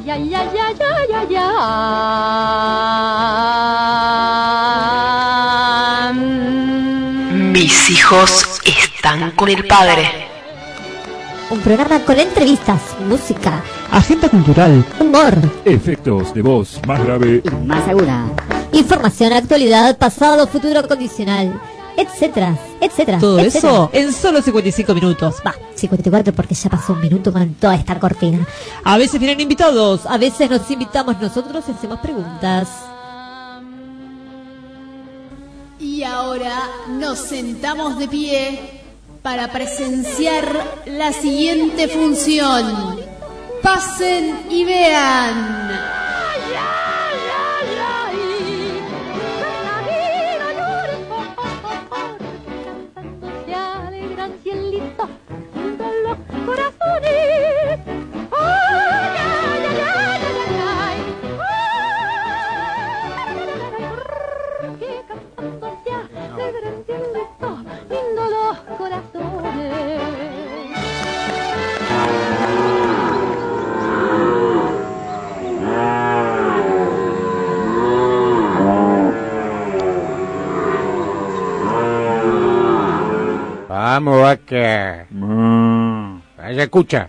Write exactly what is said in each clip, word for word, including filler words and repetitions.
Ay, ay, ay, ay, ay, ay, ay. Mis hijos están con el padre. Un programa con entrevistas, música, agenda cultural, humor, efectos de voz más grave y más aguda, información, actualidad, pasado, futuro condicional, etcétera, etcétera. Todo etcétera. eso en solo cincuenta y cinco minutos. Va, cincuenta y cuatro porque ya pasó un minuto con toda esta cortina. A veces vienen invitados, A veces nos invitamos nosotros y hacemos preguntas. Y ahora nos sentamos de pie para presenciar la siguiente función. Pasen y vean. Se alegran cielito de los corazones. Ay, ay, ay, ay, ay, ay. Que cantando se alegran cielito lindo los corazones. Vamos, vaca. Vaya, escucha.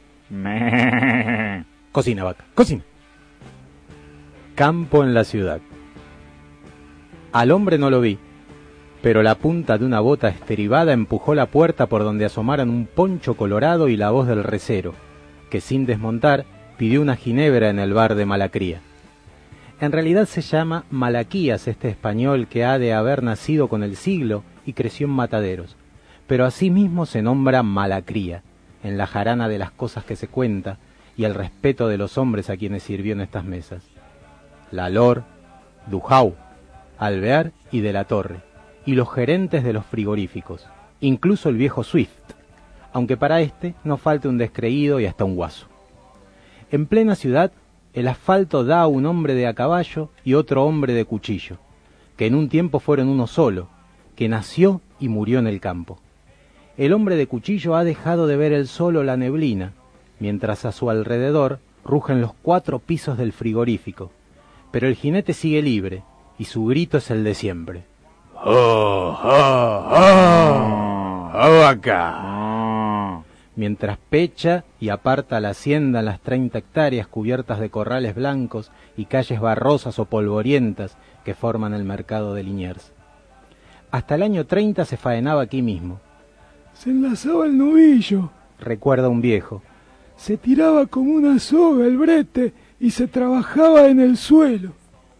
Cocina, vaca, cocina. Campo en la ciudad. Al hombre no lo vi, pero la punta de una bota esteribada empujó la puerta por donde asomaran un poncho colorado y la voz del recero, que sin desmontar pidió una ginebra en el bar de Malacría. En realidad se llama Malaquías este español que ha de haber nacido con el siglo y creció en Mataderos, pero asimismo se nombra Malacría, en la jarana de las cosas que se cuenta y el respeto de los hombres a quienes sirvió en estas mesas. Lalor, Dujau, Alvear y de la Torre, y los gerentes de los frigoríficos, incluso el viejo Swift, aunque para este no falte un descreído y hasta un guaso. En plena ciudad, el asfalto da a un hombre de a caballo y otro hombre de cuchillo, que en un tiempo fueron uno solo, que nació y murió en el campo. El hombre de cuchillo ha dejado de ver el sol o la neblina, mientras a su alrededor rugen los cuatro pisos del frigorífico, pero el jinete sigue libre, y su grito es el de siempre. ¡Oh, oh, oh! ¡Oh, acá! Mientras pecha y aparta la hacienda en las treinta hectáreas cubiertas de corrales blancos y calles barrosas o polvorientas que forman el mercado de Liniers. Hasta el año treinta se faenaba aquí mismo. Se enlazaba el novillo, recuerda un viejo. Se tiraba como una soga el brete y se trabajaba en el suelo.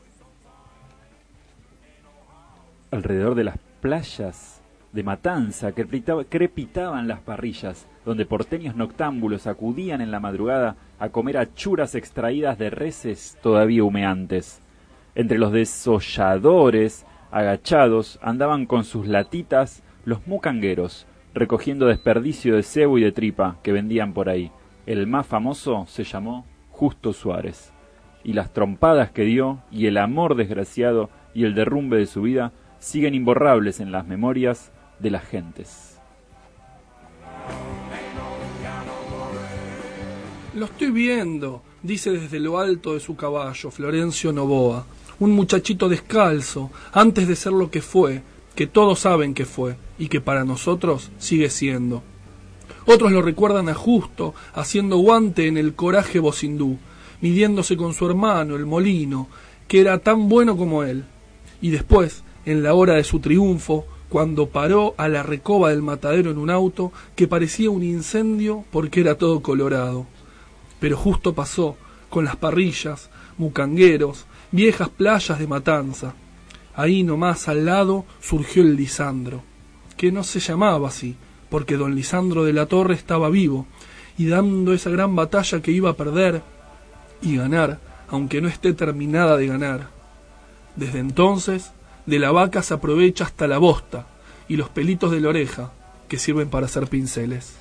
Alrededor de las playas de Matanza crepitaba, crepitaban las parrillas, donde porteños noctámbulos acudían en la madrugada a comer achuras extraídas de reses todavía humeantes. Entre los desolladores agachados andaban con sus latitas los mucangueros, recogiendo desperdicio de cebo y de tripa que vendían por ahí. El más famoso se llamó Justo Suárez, y las trompadas que dio, y el amor desgraciado, y el derrumbe de su vida, siguen imborrables en las memorias de las gentes. Lo estoy viendo, dice desde lo alto de su caballo Florencio Novoa, un muchachito descalzo, antes de ser lo que fue, que todos saben que fue, y que para nosotros sigue siendo. Otros lo recuerdan a Justo, haciendo guante en el coraje vocindú, midiéndose con su hermano, el Molino, que era tan bueno como él. Y después, en la hora de su triunfo, cuando paró a la recoba del matadero en un auto que parecía un incendio porque era todo colorado. Pero Justo pasó, con las parrillas, mucangueros, viejas playas de Matanza. Ahí nomás al lado surgió el Lisandro, que no se llamaba así, porque don Lisandro de la Torre estaba vivo, y dando esa gran batalla que iba a perder y ganar, aunque no esté terminada de ganar. Desde entonces, de la vaca se aprovecha hasta la bosta, y los pelitos de la oreja, que sirven para hacer pinceles.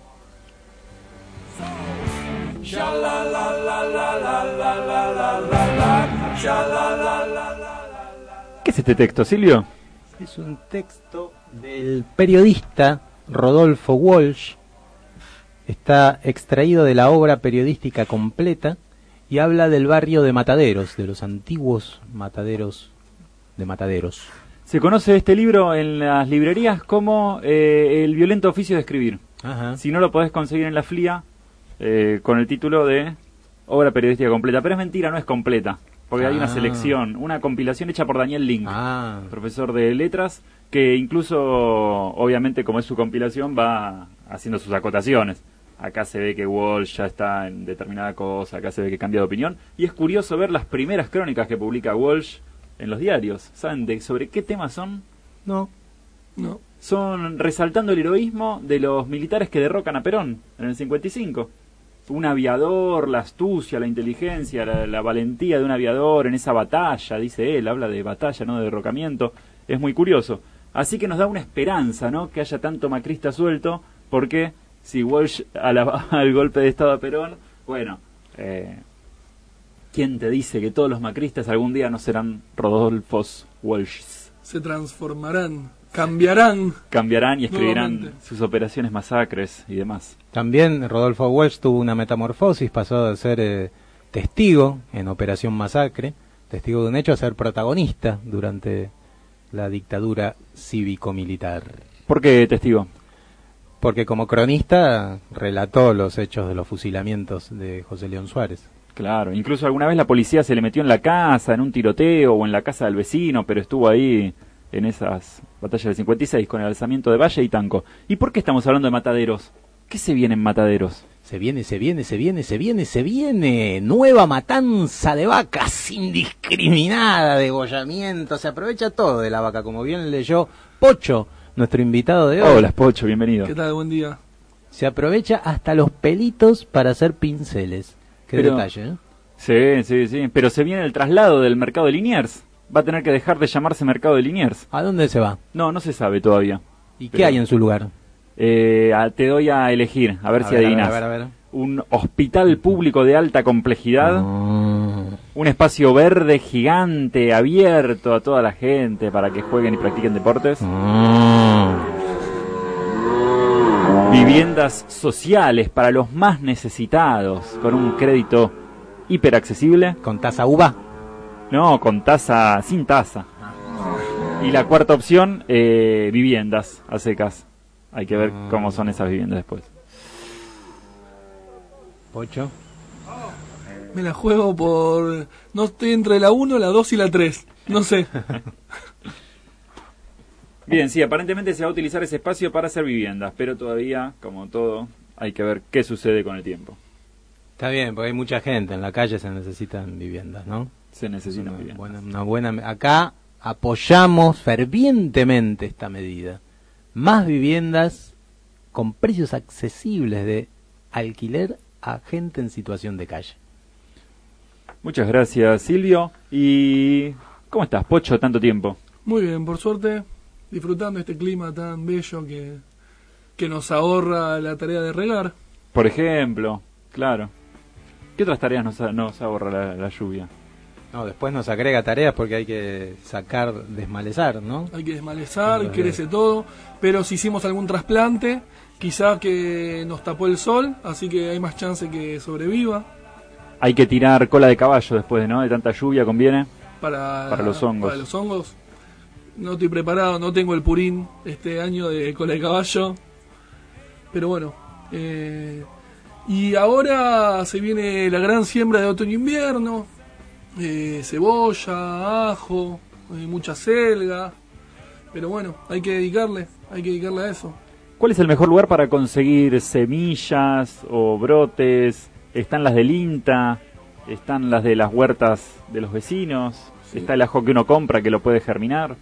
¿Qué es este texto, Silvio? Es un texto del periodista Rodolfo Walsh. Está extraído de la obra periodística completa y habla del barrio de Mataderos, de los antiguos mataderos de Mataderos. Se conoce este libro en las librerías como eh, El violento oficio de escribir. Ajá. Si no lo podés conseguir en la F L I A, eh, con el título de Obra Periodística Completa. Pero es mentira, no es completa, porque ah. hay una selección, una compilación hecha por Daniel Link, ah. profesor de letras, que incluso, obviamente, como es su compilación, va haciendo sus acotaciones. Acá se ve que Walsh ya está en determinada cosa, acá se ve que cambia de opinión. Y es curioso ver las primeras crónicas que publica Walsh en los diarios. ¿Saben de sobre qué temas son? No. No. Son resaltando el heroísmo de los militares que derrocan a Perón en el cincuenta y cinco. Un aviador, la astucia, la inteligencia, la, la valentía de un aviador en esa batalla, dice él, habla de batalla, no de derrocamiento. Es muy curioso. Así que nos da una esperanza, ¿no?, que haya tanto macrista suelto, porque si Walsh alababa el golpe de Estado a Perón, bueno, eh, ¿quién te dice que todos los macristas algún día no serán Rodolfos Walshs? Se transformarán, cambiarán. Cambiarán y escribirán Nuevamente. sus operaciones masacres y demás. También Rodolfo Walsh tuvo una metamorfosis, pasó de ser eh, testigo en Operación Masacre, testigo de un hecho, a ser protagonista durante la dictadura cívico-militar. ¿Por qué testigo? Porque como cronista relató los hechos de los fusilamientos de José León Suárez. Claro, incluso alguna vez la policía se le metió en la casa, en un tiroteo o en la casa del vecino, pero estuvo ahí en esas batallas del cincuenta y seis con el alzamiento de Valle y Tanco. ¿Y por qué estamos hablando de Mataderos? ¿Qué se viene en Mataderos? Se viene, se viene, se viene, se viene, se viene. Nueva matanza de vacas indiscriminada, degollamiento. Se aprovecha todo de la vaca, como bien leyó Pocho, nuestro invitado de hoy. Hola, Pocho, bienvenido. ¿Qué tal? Buen día. Se aprovecha hasta los pelitos para hacer pinceles. Qué Pero, detalle, ¿eh? Sí, sí, sí. Pero se viene el traslado del mercado de Liniers. Va a tener que dejar de llamarse mercado de Liniers. ¿A dónde se va? No, no se sabe todavía. ¿Y Pero, qué hay en su lugar? Eh, a, te doy a elegir, a ver A si ver, a adivinas. ver, a ver, a ver. Un hospital público de alta complejidad. Mm. Un espacio verde gigante, abierto a toda la gente para que jueguen y practiquen deportes. Mm. Viviendas sociales para los más necesitados, con un crédito hiperaccesible. ¿Con tasa uva? No, con tasa, sin tasa. Y la cuarta opción, eh, viviendas a secas. Hay que ver Mm. cómo son esas viviendas después. Pocho. Me la juego por... No estoy entre la uno, la dos y la tres. No sé. Bien, sí, aparentemente se va a utilizar ese espacio para hacer viviendas, pero todavía, como todo, hay que ver qué sucede con el tiempo. Está bien, porque hay mucha gente en la calle, se necesitan viviendas, ¿no? Se necesita una viviendas. buena, una buena. Acá apoyamos fervientemente esta medida. Más viviendas con precios accesibles de alquiler a gente en situación de calle. Muchas gracias, Silvio. ¿Y cómo estás, Pocho, tanto tiempo? Muy bien, por suerte, disfrutando este clima tan bello que, que nos ahorra la tarea de regar. Por ejemplo, claro. ¿Qué otras tareas nos, nos ahorra la, la lluvia? No, después nos agrega tareas porque hay que sacar, desmalezar, ¿no? Hay que desmalezar, Claro. crece todo, pero si hicimos algún trasplante, quizá que nos tapó el sol, así que hay más chance que sobreviva. Hay que tirar cola de caballo después, ¿no? De tanta lluvia, ¿conviene? Para, Para los hongos. Para los hongos. No estoy preparado, no tengo el purín este año de cola de caballo. Pero bueno. Eh, y ahora se viene la gran siembra de otoño-invierno. Eh, cebolla, ajo, eh, mucha selga. Pero bueno, hay que dedicarle, hay que dedicarle a eso. ¿Cuál es el mejor lugar para conseguir semillas o brotes? ¿Están las del INTA? ¿Están las de las huertas de los vecinos? Sí. ¿Está el ajo que uno compra que lo puede germinar?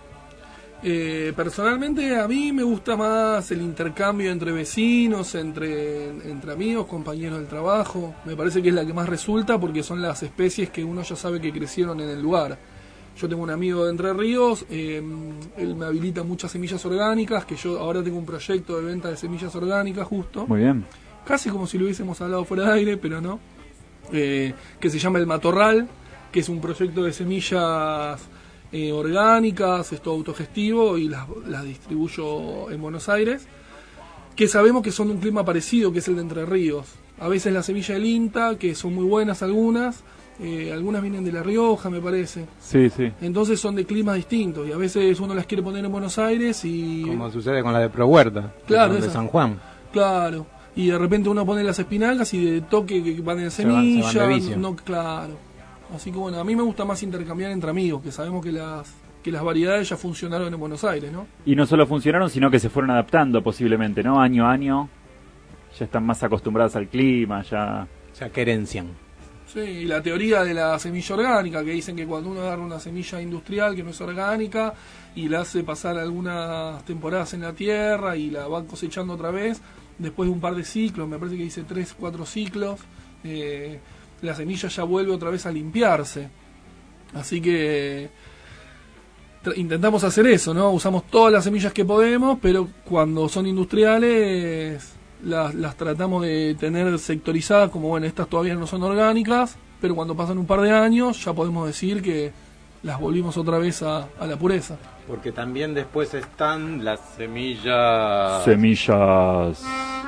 Eh, personalmente a mí me gusta más el intercambio entre vecinos, entre, entre amigos, compañeros del trabajo. Me parece que es la que más resulta porque son las especies que uno ya sabe que crecieron en el lugar. Yo tengo un amigo de Entre Ríos, eh, él me habilita muchas semillas orgánicas, que yo ahora tengo un proyecto de venta de semillas orgánicas justo. Muy bien. Casi como si lo hubiésemos hablado fuera de aire, pero no. Eh, que se llama El Matorral, que es un proyecto de semillas eh, orgánicas, es todo autogestivo y las, las distribuyo en Buenos Aires, que sabemos que son de un clima parecido, que es el de Entre Ríos. A veces la semilla del INTA, que son muy buenas algunas, eh, algunas vienen de La Rioja, me parece. Sí, sí. Entonces son de climas distintos y a veces uno las quiere poner en Buenos Aires y... Como sucede con la de Pro Huerta, Claro, que son de esa. San Juan. Claro. Y de repente uno pone las espinacas y de toque que van en Se van- se semilla. van de vicio. No, claro. Así que bueno, a mí me gusta más intercambiar entre amigos, que sabemos que las que las variedades ya funcionaron en Buenos Aires, ¿no? Y no solo funcionaron, sino que se fueron adaptando posiblemente, ¿no? Año a año. Ya están más acostumbradas al clima, ya... Ya querencian. Sí, y la teoría de la semilla orgánica, que dicen que cuando uno agarra una semilla industrial que no es orgánica y la hace pasar algunas temporadas en la tierra y la va cosechando otra vez, después de un par de ciclos, me parece que dice tres, cuatro ciclos, eh, la semilla ya vuelve otra vez a limpiarse. Así que tra- intentamos hacer eso, ¿no? Usamos todas las semillas que podemos, pero cuando son industriales las, las tratamos de tener sectorizadas, como bueno, estas todavía no son orgánicas, pero cuando pasan un par de años ya podemos decir que las volvimos otra vez a, a la pureza. Porque también después están las semillas... Semillas...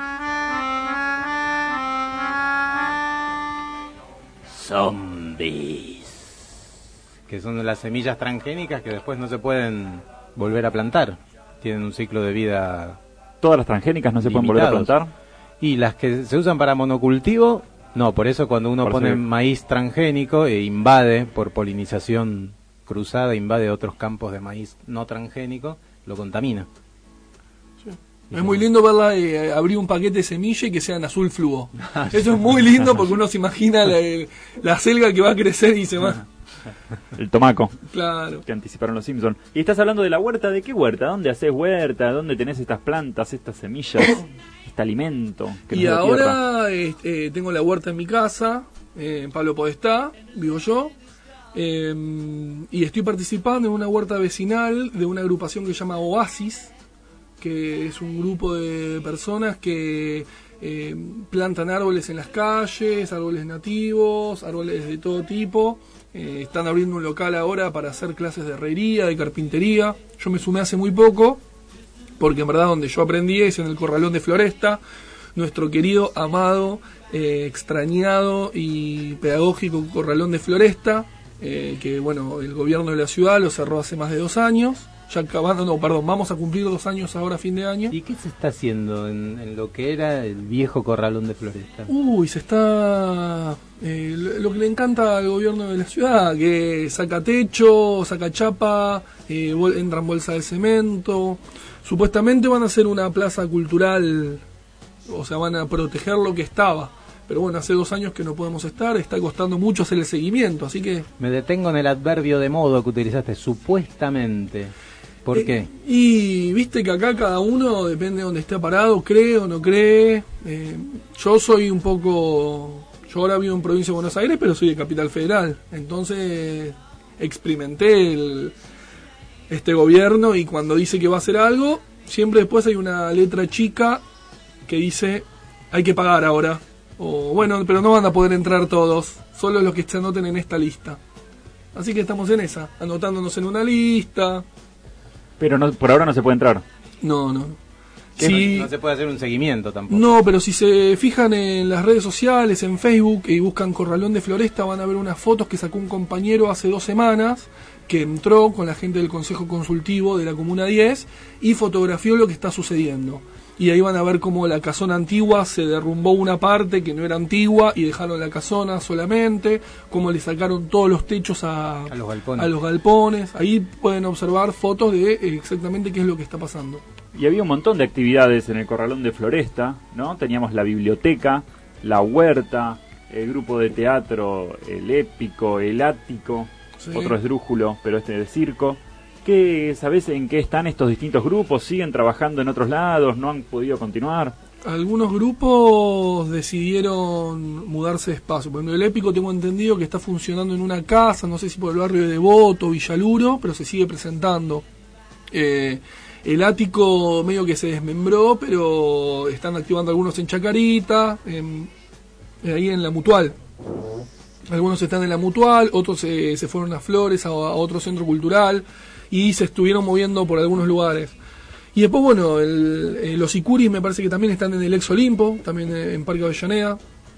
Zombies. Que son las semillas transgénicas que después no se pueden volver a plantar. Tienen un ciclo de vida... ¿Todas las transgénicas no se pueden volver a limitados. plantar? Y las que se usan para monocultivo, no, por eso cuando uno Por pone eso que- maíz transgénico e invade por polinización cruzada, invade otros campos de maíz no transgénico, lo contamina. Es muy lindo verla eh, abrir un paquete de semilla y que sean azul fluo. Eso es muy lindo porque uno se imagina la, la selga que va a crecer y se va... El tomaco. Claro. Que anticiparon los Simpsons. Y estás hablando de la huerta, ¿de qué huerta? ¿Dónde haces huerta? ¿Dónde tenés estas plantas, estas semillas, este alimento? Que Y nos da tierra? ahora eh, eh, tengo la huerta en mi casa, eh, en Pablo Podestá, vivo yo, eh, y estoy participando en una huerta vecinal de una agrupación que se llama Oasis, que es un grupo de personas que eh, plantan árboles en las calles, árboles nativos, árboles de todo tipo. Eh, están abriendo un local ahora para hacer clases de herrería, de carpintería. Yo me sumé hace muy poco, porque en verdad donde yo aprendí es en el Corralón de Floresta, nuestro querido, amado, eh, extrañado y pedagógico Corralón de Floresta, eh, que bueno, el gobierno de la ciudad lo cerró hace más de dos años. Ya acabando, no, perdón, vamos a cumplir dos años ahora a fin de año. ¿Y qué se está haciendo en, en lo que era el viejo corralón de Floresta? Uy, se está... eh, lo, lo que le encanta al gobierno de la ciudad, que saca techo, saca chapa, eh, bol- entran bolsa de cemento. Supuestamente van a hacer una plaza cultural, o sea, van a proteger lo que estaba. Pero bueno, hace dos años que no podemos estar, está costando mucho hacer el seguimiento, así que... Me detengo en el adverbio de modo que utilizaste, supuestamente. ¿Por Eh, qué? Y viste que acá cada uno, depende de donde esté parado, cree o no cree. Eh, yo soy un poco... Yo ahora vivo en provincia de Buenos Aires, pero soy de Capital Federal. Entonces experimenté el, este gobierno y cuando dice que va a hacer algo, siempre después hay una letra chica que dice hay que pagar ahora. O bueno, pero no van a poder entrar todos, solo los que se anoten en esta lista. Así que estamos en esa, anotándonos en una lista. Pero no, por ahora no se puede entrar. No, no. Que Sí, no, no se puede hacer un seguimiento tampoco. no, pero si se fijan en las redes sociales, en Facebook, y buscan Corralón de Floresta, van a ver unas fotos que sacó un compañero hace dos semanas, que entró con la gente del Consejo Consultivo de la Comuna diez y fotografió lo que está sucediendo. Y ahí van a ver cómo la casona antigua se derrumbó una parte que no era antigua y dejaron la casona solamente, cómo le sacaron todos los techos a, A los galpones. a los galpones. Ahí pueden observar fotos de eh, exactamente qué es lo que está pasando. Y había un montón de actividades en el Corralón de Floresta, ¿no? Teníamos la biblioteca, la huerta, el grupo de teatro, el épico, el ático, Sí. otro esdrújulo, pero este de circo. ¿Qué sabés en qué están estos distintos grupos? ¿Siguen trabajando en otros lados? ¿No han podido continuar? Algunos grupos decidieron mudarse de espacio. Por ejemplo, el épico tengo entendido que está funcionando en una casa, no sé si por el barrio de Devoto, Villaluro, pero se sigue presentando. Eh, el ático medio que se desmembró, pero están activando algunos en Chacarita, en- ahí en la Mutual. Algunos están en la Mutual, otros se, se fueron a Flores, a, a otro centro cultural, y se estuvieron moviendo por algunos lugares. Y después, bueno, el, eh, los Icuris me parece que también están en el Ex Olimpo, también eh, en Parque Avellaneda.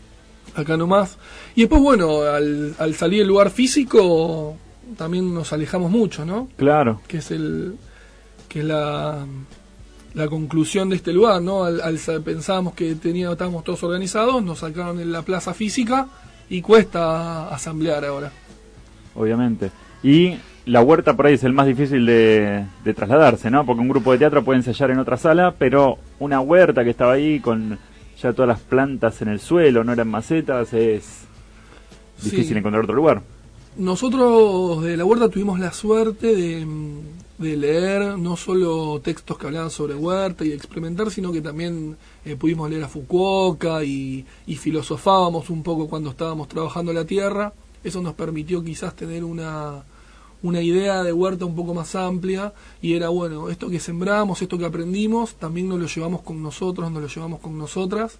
acá nomás. Y después, bueno, al, al salir del lugar físico, también nos alejamos mucho, ¿no? Claro. Que es el que es la, la conclusión de este lugar, ¿no? Al, al pensábamos que tenía, estábamos todos organizados, nos sacaron en la plaza física y cuesta asamblear ahora. Obviamente. Y la huerta por ahí es el más difícil de, de trasladarse, ¿no? Porque un grupo de teatro puede ensayar en otra sala, pero una huerta que estaba ahí con ya todas las plantas en el suelo, no eran macetas, es difícil Sí. encontrar otro lugar. Nosotros de la huerta tuvimos la suerte de, de leer no solo textos que hablaban sobre huerta y experimentar, sino que también eh, pudimos leer a Fukuoka y, y filosofábamos un poco cuando estábamos trabajando la tierra. Eso nos permitió quizás tener una, una idea de huerta un poco más amplia, y era, bueno, esto que sembramos, esto que aprendimos, también nos lo llevamos con nosotros, nos lo llevamos con nosotras,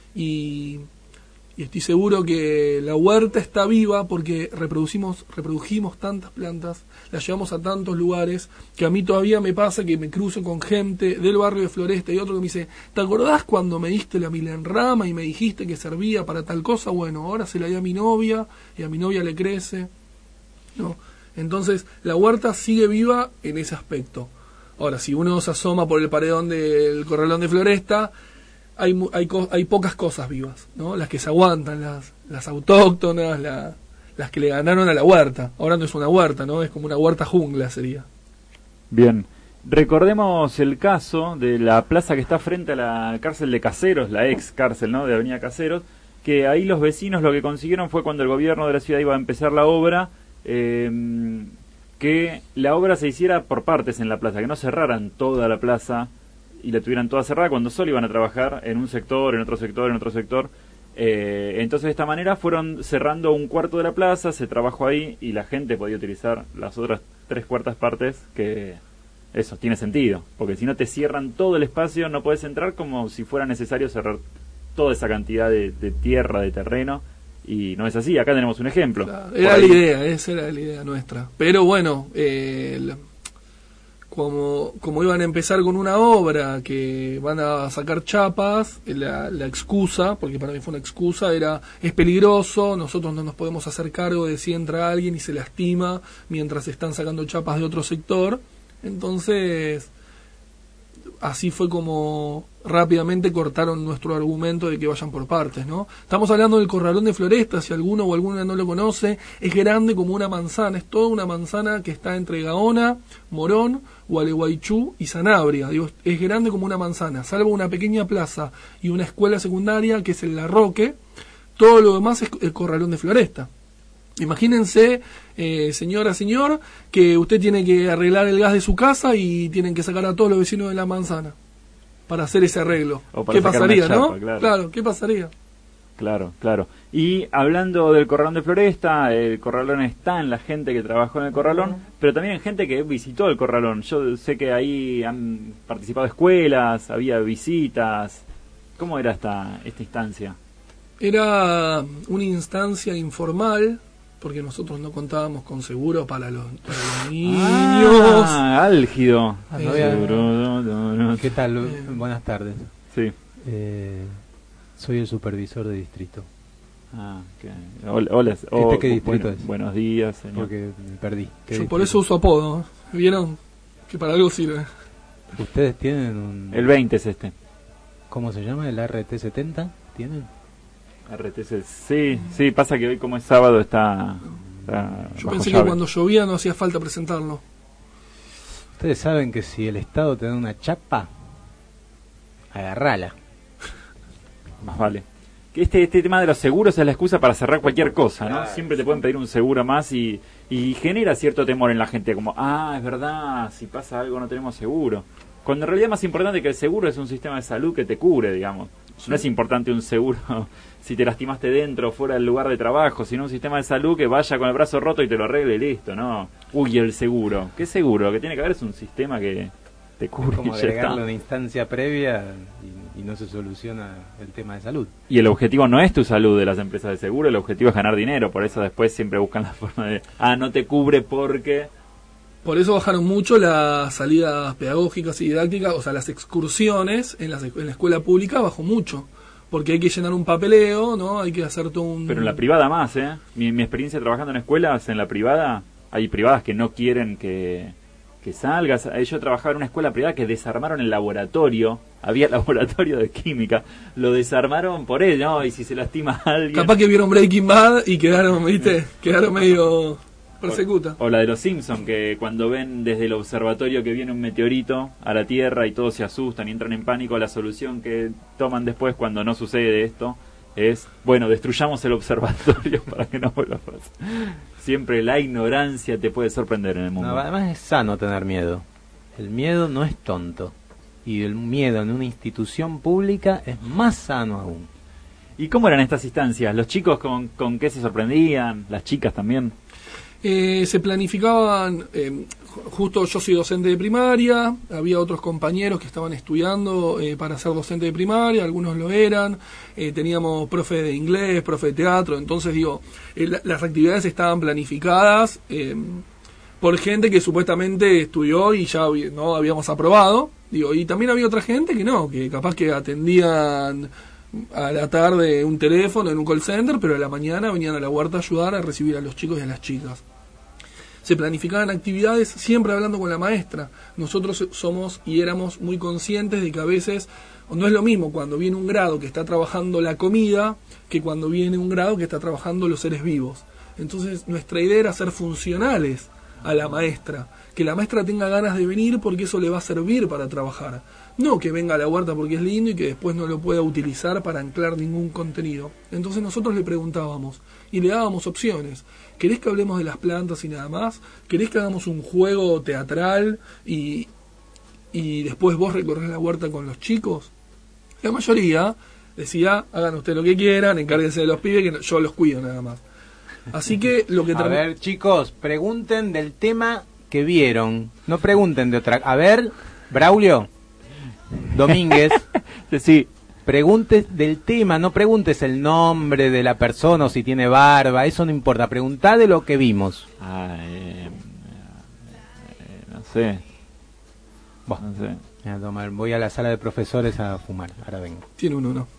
y, y estoy seguro que la huerta está viva porque reproducimos, reprodujimos tantas plantas, las llevamos a tantos lugares, que a mí todavía me pasa que me cruzo con gente del barrio de Floresta y otro que me dice, ¿te acordás cuando me diste la milenrama y me dijiste que servía para tal cosa? Bueno, ahora se la di a mi novia y a mi novia le crece, ¿no? Entonces, la huerta sigue viva en ese aspecto. Ahora, si uno se asoma por el paredón del corralón de Floresta, hay mu- hay, co- hay pocas cosas vivas, ¿no? Las que se aguantan, las, las autóctonas, la, las que le ganaron a la huerta. Ahora no es una huerta, ¿no? Es como una huerta jungla sería. Bien. Recordemos el caso de la plaza que está frente a la cárcel de Caseros, la ex cárcel, ¿no?, de Avenida Caseros, que ahí los vecinos lo que consiguieron fue, cuando el gobierno de la ciudad iba a empezar la obra, eh, que la obra se hiciera por partes en la plaza, que no cerraran toda la plaza y la tuvieran toda cerrada cuando solo iban a trabajar en un sector, en otro sector, en otro sector. Eh, entonces de esta manera fueron cerrando un cuarto de la plaza, se trabajó ahí y la gente podía utilizar las otras tres cuartas partes, que eso tiene sentido, porque si no te cierran todo el espacio no puedes entrar, como si fuera necesario cerrar toda esa cantidad de, de tierra, de terreno. Y no es así, acá tenemos un ejemplo. Claro, Por era ahí. la idea, esa era la idea nuestra. Pero bueno, eh, el- como, como iban a empezar con una obra que van a sacar chapas, la, la excusa, porque para mí fue una excusa, era, es peligroso, nosotros no nos podemos hacer cargo de si entra alguien y se lastima mientras están sacando chapas de otro sector. Entonces, así fue como rápidamente cortaron nuestro argumento de que vayan por partes, ¿no? Estamos hablando del corralón de Floresta, si alguno o alguna no lo conoce, es grande como una manzana, es toda una manzana que está entre Gaona, Morón, Gualeguaychú y Sanabria. Digo, es grande como una manzana, salvo una pequeña plaza y una escuela secundaria que es el Larroque, todo lo demás es el corralón de Floresta. Imagínense, eh, señora, señor, que usted tiene que arreglar el gas de su casa y tienen que sacar a todos los vecinos de la manzana para hacer ese arreglo. O para ¿Qué sacar pasaría, una chapa, no? claro. Claro, ¿qué pasaría? Claro, claro. Y hablando del corralón de Floresta, el corralón está en la gente que trabajó en el corralón, pero también en gente que visitó el corralón. Yo sé que ahí han participado escuelas, había visitas. ¿Cómo era esta, esta instancia? Era una instancia informal, porque nosotros no contábamos con seguro para los, para los niños. Ah, álgido. Ah, no había- Seguro. ¿Qué tal? Eh. Buenas tardes. Sí. Eh, soy el supervisor de distrito. Ah, okay. Hola, hola. oh, ¿Este qué distrito bueno- es? Buenos días, señor. Porque me perdí. ¿Qué Yo por distrito? eso uso apodo. ¿Vieron? Que para algo sirve. ¿Ustedes tienen un... El veinte es este. ¿Cómo se llama? ¿El R T setenta? ¿Tienen? R T C. Sí, sí, pasa que hoy como es sábado está... está Yo bajo pensé llave. que cuando llovía no hacía falta presentarlo. Ustedes saben que si el Estado te da una chapa, agarrala. Más vale. Que este, este tema de los seguros es la excusa para cerrar cualquier cosa, ¿no? Siempre te pueden pedir un seguro más y, y genera cierto temor en la gente, como, ah, es verdad, si pasa algo no tenemos seguro. Cuando en realidad más importante que el seguro es un sistema de salud que te cubre, digamos. No es importante un seguro si te lastimaste dentro o fuera del lugar de trabajo, sino un sistema de salud que vaya con el brazo roto y te lo arregle y listo, ¿no? Uy, el seguro. ¿Qué seguro? Lo que tiene que haber es un sistema que te cubre Como y ya agregarle está. una instancia previa y, y no se soluciona el tema de salud. Y el objetivo no es tu salud de las empresas de seguro, el objetivo es ganar dinero, por eso después siempre buscan la forma de, ah, no te cubre porque... Por eso bajaron mucho las salidas pedagógicas y didácticas, o sea, las excursiones en la, en la escuela pública bajó mucho, porque hay que llenar un papeleo, ¿no? Hay que hacer todo un... Pero en la privada más, ¿eh? Mi, mi experiencia trabajando en escuelas, en la privada, hay privadas que no quieren que, que salgas. Yo trabajaba en una escuela privada que desarmaron el laboratorio, había laboratorio de química, lo desarmaron por él, ¿no? Y si se lastima a alguien... Capaz que vieron Breaking Bad y quedaron, ¿viste? Quedaron medio... persecuta. O, o la de los Simpsons, que cuando ven desde el observatorio que viene un meteorito a la Tierra y todos se asustan y entran en pánico, la solución que toman después cuando no sucede esto es, bueno, destruyamos el observatorio para que no vuelva a pasar. Siempre la ignorancia te puede sorprender en el mundo. No, además es sano tener miedo. El miedo no es tonto. Y el miedo en una institución pública es más sano aún. ¿Y cómo eran estas instancias? ¿Los chicos con, con qué se sorprendían? ¿Las chicas también? Eh, se planificaban, eh, justo yo soy docente de primaria, había otros compañeros que estaban estudiando eh, para ser docente de primaria, algunos lo eran, eh, teníamos profe de inglés, profe de teatro, entonces digo, eh, la, las actividades estaban planificadas eh, por gente que supuestamente estudió y ya no habíamos aprobado, digo, y también había otra gente que no, que capaz que atendían a la tarde un teléfono en un call center, pero a la mañana venían a la huerta a ayudar a recibir a los chicos y a las chicas. Se planificaban actividades siempre hablando con la maestra. Nosotros somos y éramos muy conscientes de que a veces no es lo mismo cuando viene un grado que está trabajando la comida que cuando viene un grado que está trabajando los seres vivos. Entonces nuestra idea era ser funcionales a la maestra, que la maestra tenga ganas de venir porque eso le va a servir para trabajar. No que venga a la huerta porque es lindo y que después no lo pueda utilizar para anclar ningún contenido. Entonces nosotros le preguntábamos y le dábamos opciones. ¿Querés que hablemos de las plantas y nada más? ¿Querés que hagamos un juego teatral y, y después vos recorres la huerta con los chicos? La mayoría decía, hagan ustedes lo que quieran, encárguense de los pibes, que yo los cuido nada más. Así que lo que... A ver, chicos, pregunten del tema que vieron. No pregunten de otra... A ver, Braulio... Domínguez, sí. Preguntes del tema, no preguntes el nombre de la persona o si tiene barba, eso no importa, preguntá de lo que vimos. Ah, eh, eh, no sé. Buah. No sé. Voy a tomar, voy a la sala de profesores a fumar, ahora vengo. Tiene uno, ¿no?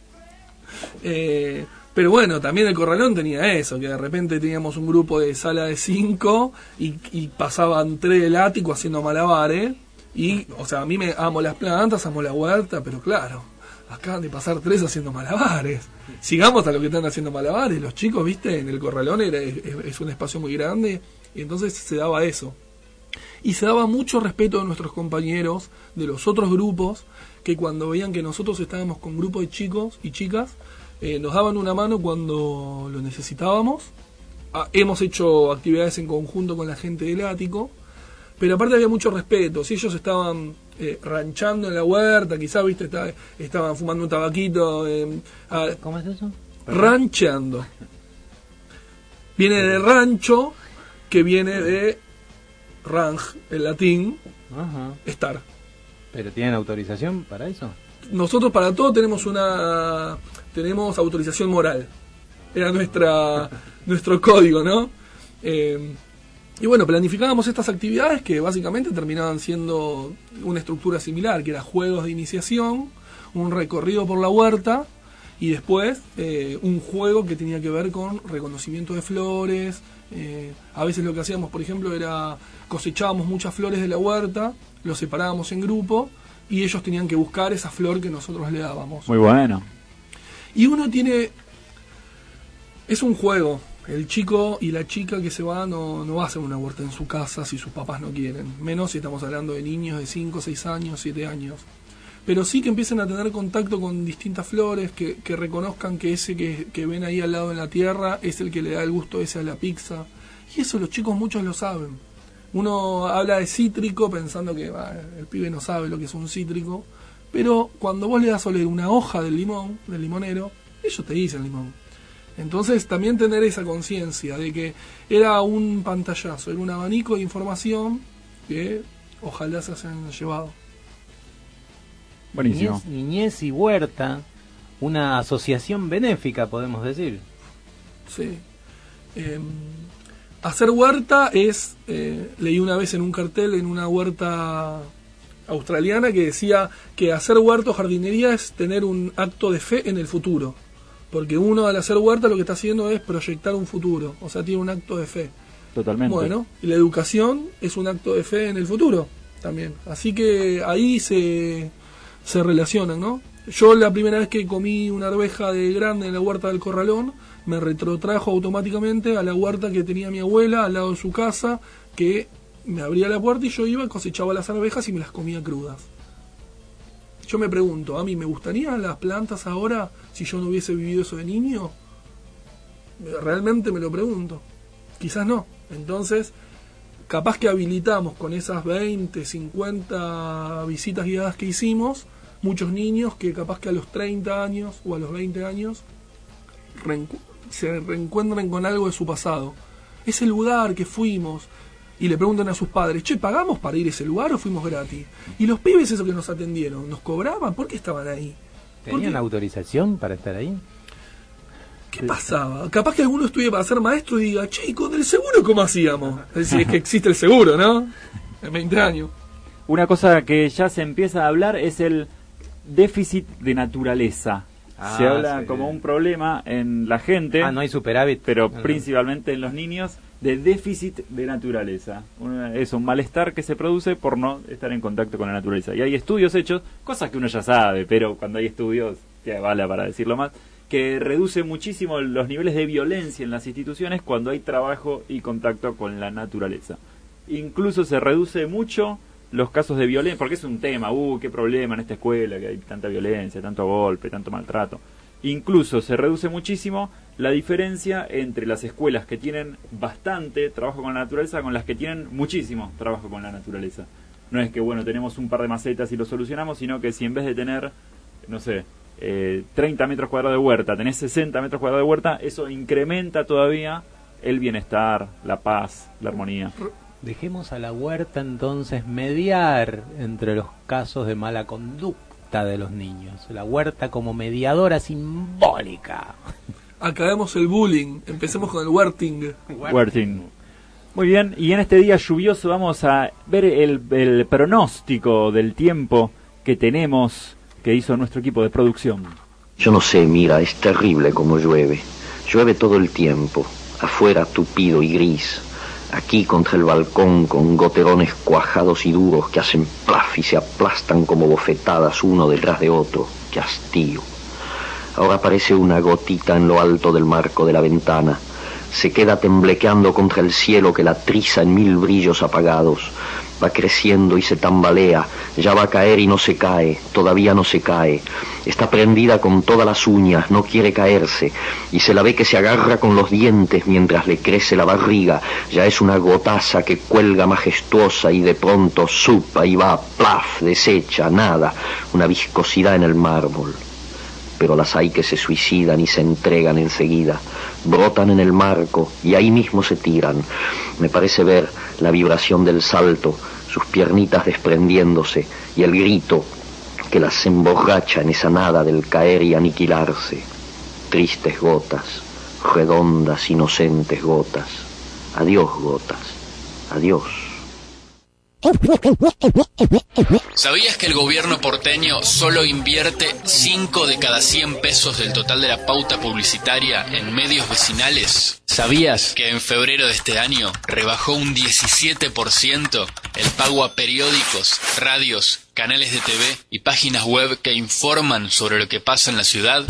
Eh, pero bueno, también el Corralón tenía eso, que de repente teníamos un grupo de sala de cinco y, y pasaban tres del ático haciendo malabares. Y, o sea, a mí me amo las plantas, amo la huerta, pero claro, acaban de pasar tres haciendo malabares. Sigamos a lo que están haciendo malabares. Los chicos, viste, en el Corralón era, es, es un espacio muy grande, y entonces se daba eso. Y se daba mucho respeto de nuestros compañeros, de los otros grupos, que cuando veían que nosotros estábamos con grupos de chicos y chicas, eh, nos daban una mano cuando lo necesitábamos. Ah, hemos hecho actividades en conjunto con la gente del ático. Pero aparte había mucho respeto. Si ellos estaban eh, ranchando en la huerta, quizás, viste, está, estaban fumando un tabaquito. Eh, a, ¿Cómo es eso? Rancheando. Viene de rancho, que viene de ranch, en latín, Ajá. estar. ¿Pero tienen autorización para eso? Nosotros para todo tenemos una tenemos autorización moral. Era nuestra nuestro código, ¿no? Eh, Y bueno, planificábamos estas actividades que básicamente terminaban siendo una estructura similar, que era juegos de iniciación, un recorrido por la huerta y después eh, un juego que tenía que ver con reconocimiento de flores. Eh, a veces lo que hacíamos, por ejemplo, era cosechábamos muchas flores de la huerta, los separábamos en grupo y ellos tenían que buscar esa flor que nosotros le dábamos. Muy bueno. Y uno tiene... Es un juego. El chico y la chica que se va no, no va a hacer una huerta en su casa si sus papás no quieren. Menos si estamos hablando de niños de cinco, seis años, siete años. Pero sí que empiecen a tener contacto con distintas flores, que, que reconozcan que ese que, que ven ahí al lado en la tierra es el que le da el gusto ese a la pizza. Y eso los chicos muchos lo saben. Uno habla de cítrico pensando que bah, el pibe no sabe lo que es un cítrico. Pero cuando vos le das a oler una hoja del limón, del limonero, ellos te dicen limón. Entonces también tener esa conciencia de que era un pantallazo, era un abanico de información que ojalá se hayan llevado. Buenísimo. Niñez, niñez y huerta, una asociación benéfica, podemos decir. Sí. Eh, hacer huerta es, eh, leí una vez en un cartel, en una huerta australiana que decía que hacer huerto, jardinería es tener un acto de fe en el futuro, porque uno al hacer huerta lo que está haciendo es proyectar un futuro, o sea, tiene un acto de fe. Totalmente. Bueno, y la educación es un acto de fe en el futuro también, así que ahí se, se relacionan, ¿no? Yo la primera vez que comí una arveja de grande en la huerta del Corralón, me retrotrajo automáticamente a la huerta que tenía mi abuela al lado de su casa, que me abría la puerta y yo iba, cosechaba las arvejas y me las comía crudas. Yo me pregunto, ¿a mí me gustarían las plantas ahora si yo no hubiese vivido eso de niño? Realmente me lo pregunto. Quizás no. Entonces, capaz que habilitamos con esas veinte, cincuenta visitas guiadas que hicimos, muchos niños que capaz que a los treinta años o a los veinte años reencu- se reencuentran con algo de su pasado. Ese lugar que fuimos, y le preguntan a sus padres, che, ¿pagamos para ir a ese lugar o fuimos gratis? Y los pibes esos que nos atendieron, ¿nos cobraban? ¿Por qué estaban ahí? ¿Tenían autorización para estar ahí? ¿Qué pasaba? Capaz que alguno estudie para ser maestro y diga, che, ¿y con el seguro cómo hacíamos? Es decir, es que existe el seguro, ¿no? En veinte años. Una cosa que ya se empieza a hablar es el déficit de naturaleza. Ah, se habla sí. como un problema en la gente. Ah, no hay superávit. Pero no, principalmente en los niños, de déficit de naturaleza. Una, es un malestar que se produce por no estar en contacto con la naturaleza. Y hay estudios hechos, cosas que uno ya sabe, pero cuando hay estudios, que vale para decirlo más, que reduce muchísimo los niveles de violencia en las instituciones cuando hay trabajo y contacto con la naturaleza. Incluso se reduce mucho los casos de violencia, porque es un tema, uh, qué problema en esta escuela, que hay tanta violencia, tanto golpe, tanto maltrato. Incluso se reduce muchísimo la diferencia entre las escuelas que tienen bastante trabajo con la naturaleza con las que tienen muchísimo trabajo con la naturaleza. No es que, bueno, tenemos un par de macetas y lo solucionamos, sino que si en vez de tener, no sé, eh, treinta metros cuadrados de huerta, tenés sesenta metros cuadrados de huerta, eso incrementa todavía el bienestar, la paz, la armonía. Dejemos a la huerta entonces mediar entre los casos de mala conducta de los niños. La huerta como mediadora simbólica. Acabemos el bullying, empecemos con el huerting. Huerting. Muy bien, y en este día lluvioso vamos a ver el, el pronóstico del tiempo que tenemos, que hizo nuestro equipo de producción. Yo no sé, mira, es terrible como llueve. Llueve todo el tiempo, afuera tupido y gris. Aquí contra el balcón con goterones cuajados y duros que hacen plaf y se aplastan como bofetadas uno detrás de otro. ¡Qué hastío! Ahora aparece una gotita en lo alto del marco de la ventana. Se queda temblequeando contra el cielo que la triza en mil brillos apagados. Va creciendo y se tambalea, ya va a caer y no se cae, todavía no se cae. Está prendida con todas las uñas, no quiere caerse, y se la ve que se agarra con los dientes mientras le crece la barriga. Ya es una gotaza que cuelga majestuosa y de pronto supa y va, plaf, deshecha, nada, una viscosidad en el mármol. Pero las hay que se suicidan y se entregan enseguida, brotan en el marco y ahí mismo se tiran. Me parece ver la vibración del salto, sus piernitas desprendiéndose y el grito que las emborracha en esa nada del caer y aniquilarse. Tristes gotas, redondas, inocentes gotas. Adiós, gotas, adiós. ¿Sabías que el gobierno porteño solo invierte cinco de cada cien pesos del total de la pauta publicitaria en medios vecinales? ¿Sabías que en febrero de este año rebajó un diecisiete por ciento el pago a periódicos, radios, canales de T V y páginas web que informan sobre lo que pasa en la ciudad?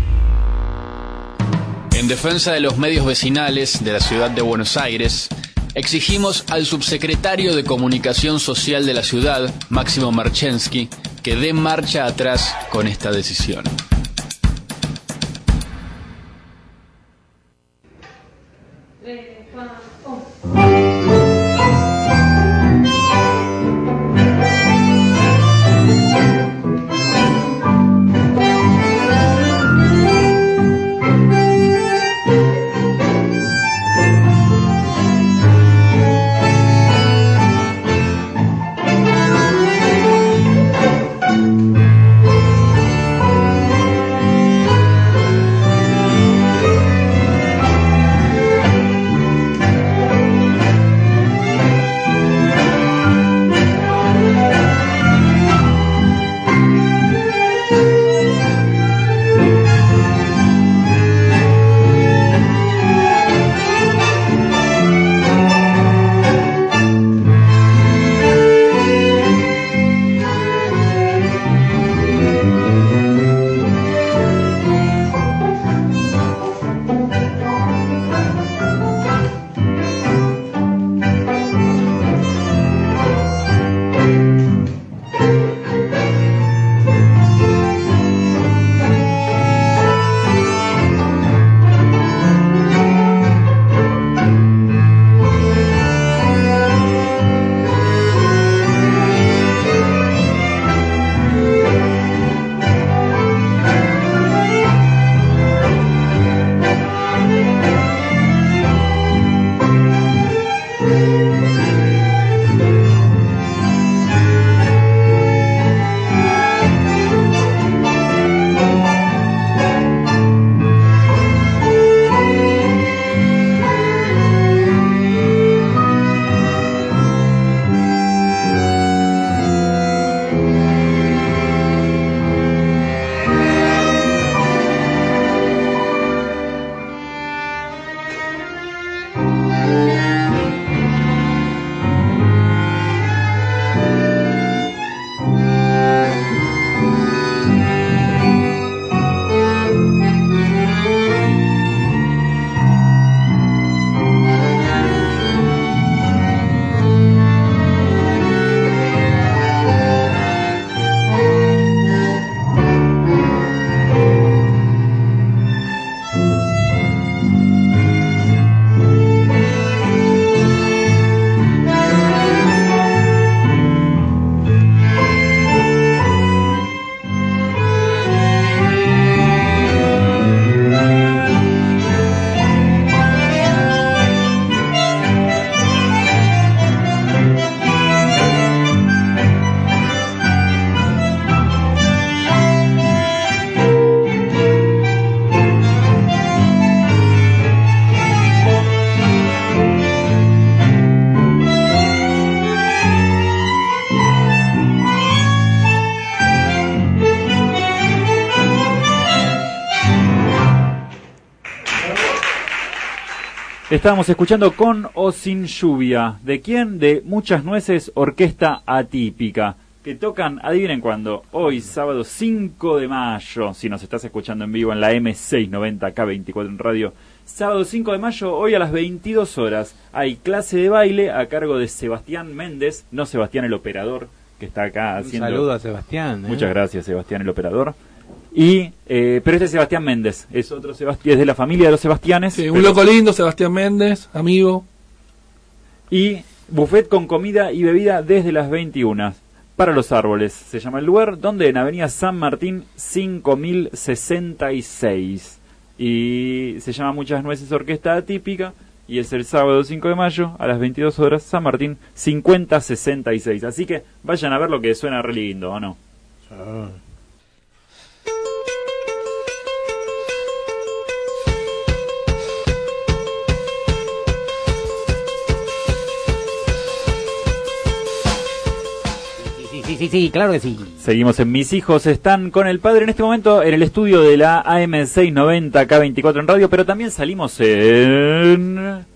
En defensa de los medios vecinales de la ciudad de Buenos Aires, exigimos al subsecretario de Comunicación Social de la ciudad, Máximo Marchensky, que dé marcha atrás con esta decisión. Estábamos escuchando Con o Sin Lluvia. ¿De quién? De Muchas Nueces, Orquesta Atípica. Que tocan, adivinen cuándo, hoy sábado cinco de mayo, si nos estás escuchando en vivo en la eme seiscientos noventa K veinticuatro en radio. Sábado cinco de mayo, hoy a las veintidós horas, hay clase de baile a cargo de Sebastián Méndez, no Sebastián el operador, que está acá haciendo... Un saludo a Sebastián. ¿eh? Muchas gracias, Sebastián el operador. Y, eh, pero este es Sebastián Méndez, es otro Sebastián, es de la familia de los Sebastianes. Sí, pero... un loco lindo, Sebastián Méndez, amigo. Y buffet con comida y bebida desde las veintiuna. Para los árboles, se llama el lugar, donde en Avenida San Martín cinco mil sesenta y seis. Y se llama Muchas Nueces Orquesta Atípica, y es el sábado cinco de mayo a las veintidós horas, San Martín cincuenta sesenta y seis. Así que vayan a ver lo que suena re lindo, ¿o no? Ah. Sí, sí, sí, claro que sí. Seguimos en Mis Hijos Están con el Padre en este momento en el estudio de la A M seiscientos noventa K veinticuatro en radio, pero también salimos en...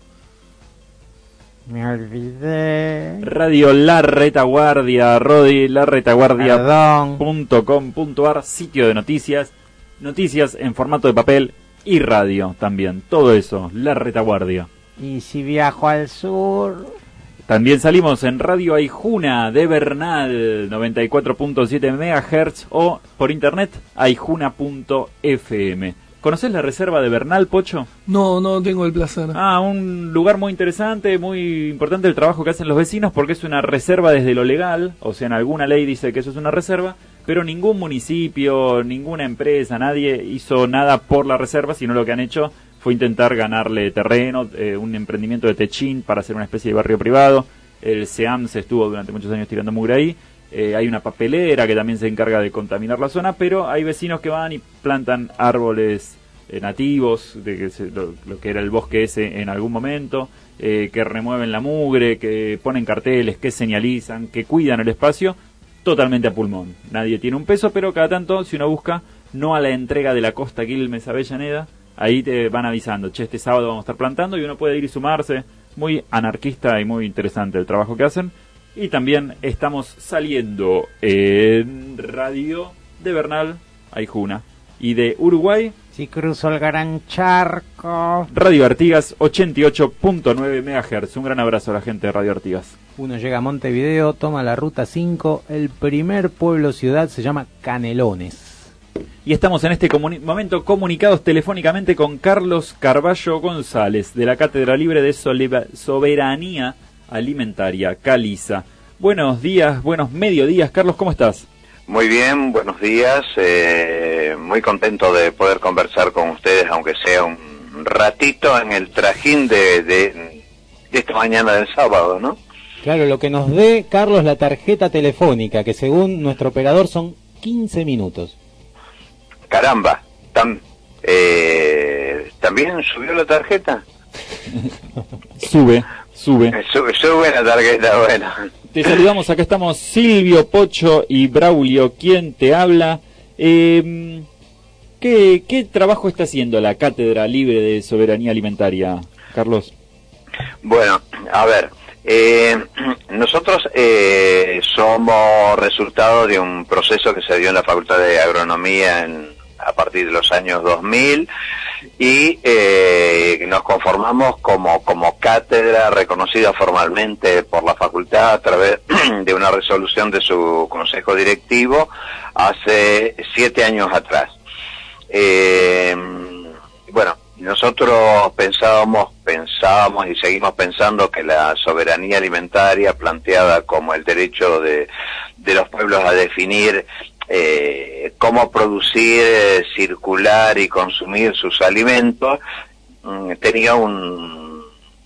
Me olvidé. Radio La Retaguardia, Rodi, la retaguardia punto com punto ar, sitio de noticias, noticias en formato de papel y radio también, todo eso, La Retaguardia. Y si viajo al sur... También salimos en Radio Aijuna de Bernal, noventa y cuatro punto siete megahertz, o por internet, aijuna punto efe eme. ¿Conocés la reserva de Bernal, Pocho? No, no tengo el placer. Ah, un lugar muy interesante, muy importante el trabajo que hacen los vecinos, porque es una reserva desde lo legal, o sea, en alguna ley dice que eso es una reserva, pero ningún municipio, ninguna empresa, nadie hizo nada por la reserva, sino lo que han hecho fue intentar ganarle terreno, eh, un emprendimiento de techín para hacer una especie de barrio privado. El SEAM se estuvo durante muchos años tirando mugre ahí. Eh, hay una papelera que también se encarga de contaminar la zona, pero hay vecinos que van y plantan árboles eh, nativos, de que se, lo, lo que era el bosque ese en algún momento, eh, que remueven la mugre, que ponen carteles, que señalizan, que cuidan el espacio, totalmente a pulmón. Nadie tiene un peso, pero cada tanto, si uno busca, no a la entrega de la Costa Quilmes Avellaneda, ahí te van avisando, che, este sábado vamos a estar plantando, y uno puede ir y sumarse. Muy anarquista y muy interesante el trabajo que hacen. Y también estamos saliendo en Radio de Bernal, Aijuna, y de Uruguay, si cruzo el gran charco, Radio Artigas, ochenta y ocho punto nueve megahertz. Un gran abrazo a la gente de Radio Artigas. Uno llega a Montevideo, toma la ruta cinco, el primer pueblo ciudad se llama Canelones. Y estamos en este comuni- momento comunicados telefónicamente con Carlos Carballo González, de la Cátedra Libre de Soleva- Soberanía Alimentaria, Caliza. Buenos días, buenos mediodías, Carlos, ¿cómo estás? Muy bien, buenos días, eh, muy contento de poder conversar con ustedes, aunque sea un ratito en el trajín de, de, de esta mañana del sábado, ¿no? Claro, lo que nos dé, Carlos, la tarjeta telefónica, que según nuestro operador son quince minutos. Caramba, tam, eh, ¿también subió la tarjeta? Sube, sube. Eh, sube. Sube la tarjeta, bueno. Te saludamos, acá estamos Silvio, Pocho y Braulio, quien te habla. Eh, ¿qué, ¿Qué trabajo está haciendo la Cátedra Libre de Soberanía Alimentaria, Carlos? Bueno, a ver, eh, nosotros eh, somos resultado de un proceso que se dio en la Facultad de Agronomía en, a partir de los años dos mil, y eh, nos conformamos como, como cátedra reconocida formalmente por la facultad a través de una resolución de su consejo directivo hace siete años atrás. Eh, bueno, nosotros pensábamos, pensábamos y seguimos pensando que la soberanía alimentaria, planteada como el derecho de, de los pueblos a definir eh, cómo producir, eh, circular y consumir sus alimentos, mm, tenía un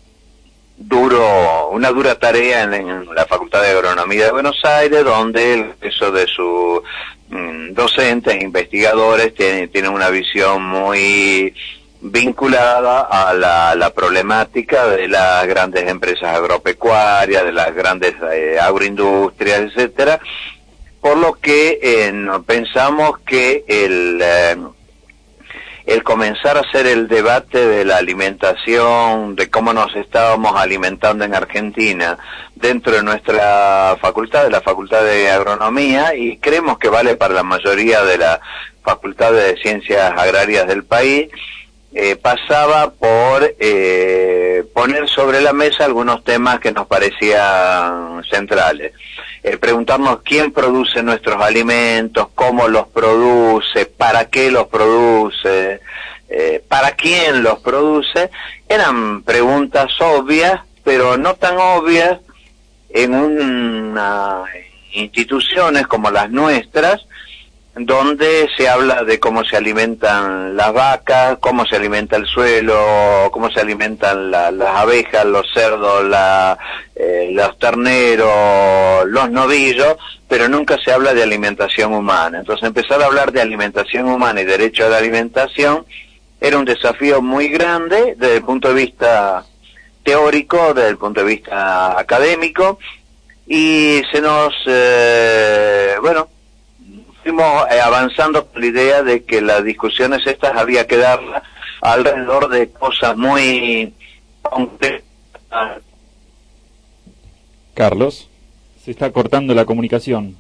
duro, una dura tarea en, en la Facultad de Agronomía de Buenos Aires, donde el peso de sus mm, docentes e investigadores tiene, tiene una visión muy vinculada a la, la problemática de las grandes empresas agropecuarias, de las grandes eh, agroindustrias, etcétera, por lo que eh, no, pensamos que el, eh, el comenzar a hacer el debate de la alimentación, de cómo nos estábamos alimentando en Argentina dentro de nuestra facultad, de la Facultad de Agronomía, y creemos que vale para la mayoría de las facultades de ciencias agrarias del país, eh, pasaba por eh, poner sobre la mesa algunos temas que nos parecían centrales. Eh, preguntarnos quién produce nuestros alimentos, cómo los produce, para qué los produce, eh, para quién los produce. Eran preguntas obvias, pero no tan obvias en una instituciones como las nuestras, donde se habla de cómo se alimentan las vacas, cómo se alimenta el suelo, cómo se alimentan la, las abejas, los cerdos, la, eh, los terneros, los novillos, pero nunca se habla de alimentación humana. Entonces empezar a hablar de alimentación humana y derecho a la alimentación era un desafío muy grande desde el punto de vista teórico, desde el punto de vista académico, y se nos, eh, bueno, fuimos avanzando con la idea de que las discusiones estas había que darlas alrededor de cosas muy concretas. Carlos, se está cortando la comunicación.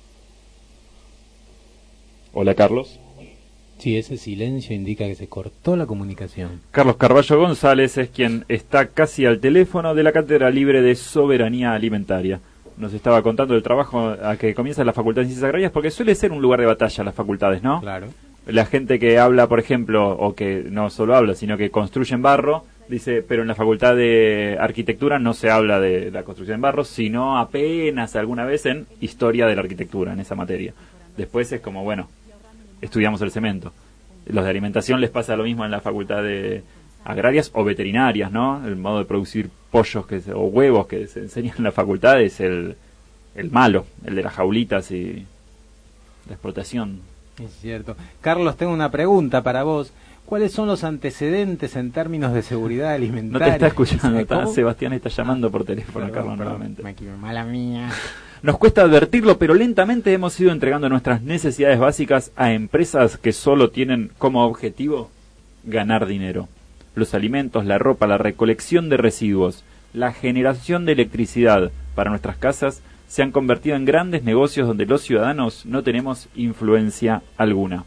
Hola, Carlos. Sí, ese silencio indica que se cortó la comunicación. Carlos Carballo González es quien está casi al teléfono de la Cátedra Libre de Soberanía Alimentaria. Nos estaba contando el trabajo a que comienza la Facultad de Ciencias Agrarias, porque suele ser un lugar de batalla las facultades, ¿no? Claro. La gente que habla, por ejemplo, o que no solo habla, sino que construye en barro, dice, pero en la Facultad de Arquitectura no se habla de la construcción en barro, sino apenas alguna vez en Historia de la Arquitectura, en esa materia. Después es como, bueno, estudiamos el cemento. Los de alimentación les pasa lo mismo en la Facultad de Agrarias o veterinarias, ¿no? El modo de producir pollos que se, o huevos que se enseñan en la facultad es el, el malo, el de las jaulitas y la explotación. Es cierto. Carlos, tengo una pregunta para vos. ¿Cuáles son los antecedentes en términos de seguridad alimentaria? No te está escuchando, está, ¿Cómo? Sebastián está llamando por teléfono, perdón, Carlos, perdón, nuevamente. Me equivoqué, mala mía. Nos cuesta advertirlo, pero lentamente hemos ido entregando nuestras necesidades básicas a empresas que solo tienen como objetivo ganar dinero. Los alimentos, la ropa, la recolección de residuos, la generación de electricidad para nuestras casas se han convertido en grandes negocios donde los ciudadanos no tenemos influencia alguna.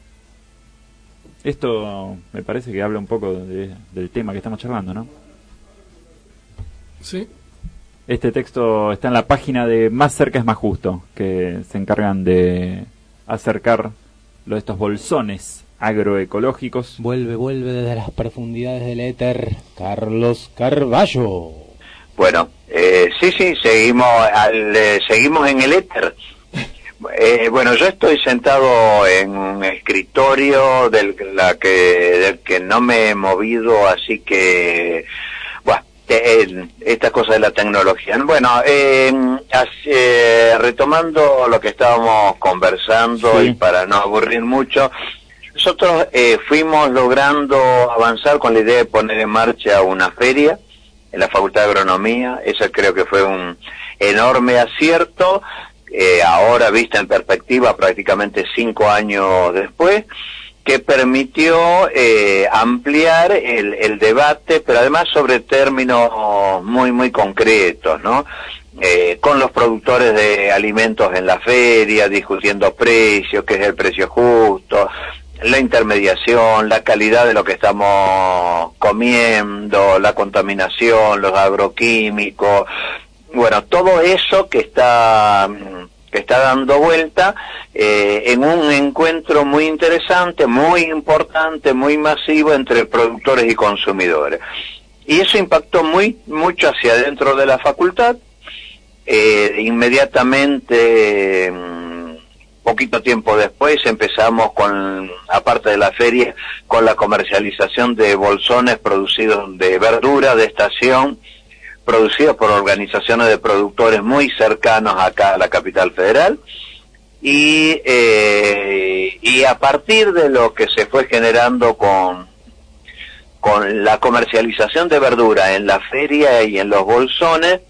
Esto me parece que habla un poco de, del tema que estamos charlando, ¿no? Sí. Este texto está en la página de Más Cerca es Más Justo, que se encargan de acercar lo de estos bolsones agroecológicos. Vuelve, vuelve desde las profundidades del éter, Carlos Carballo. Bueno, eh, sí, sí, seguimos, al, eh, seguimos en el éter. Eh, bueno, yo estoy sentado en un escritorio del, la que, del que no me he movido, así que, bueno, eh, esta cosa de la tecnología. Bueno, eh, así, eh, retomando lo que estábamos conversando, sí, y para no aburrir mucho, nosotros eh, fuimos logrando avanzar con la idea de poner en marcha una feria en la Facultad de Agronomía. Eso creo que fue un enorme acierto. Eh, ahora vista en perspectiva prácticamente cinco años después, que permitió eh, ampliar el, el debate, pero además sobre términos muy muy concretos, ¿no? Eh, con los productores de alimentos en la feria, discutiendo precios, qué es el precio justo, la intermediación, la calidad de lo que estamos comiendo, la contaminación, los agroquímicos. Bueno, todo eso que está que está dando vuelta eh, en un encuentro muy interesante, muy importante, muy masivo entre productores y consumidores. Y eso impactó muy mucho hacia adentro de la facultad. Eh, inmediatamente, eh, poquito tiempo después, empezamos con, aparte de la feria, con la comercialización de bolsones producidos de verdura de estación, producidos por organizaciones de productores muy cercanos acá a la capital federal, y eh, y a partir de lo que se fue generando con con la comercialización de verdura en la feria y en los bolsones,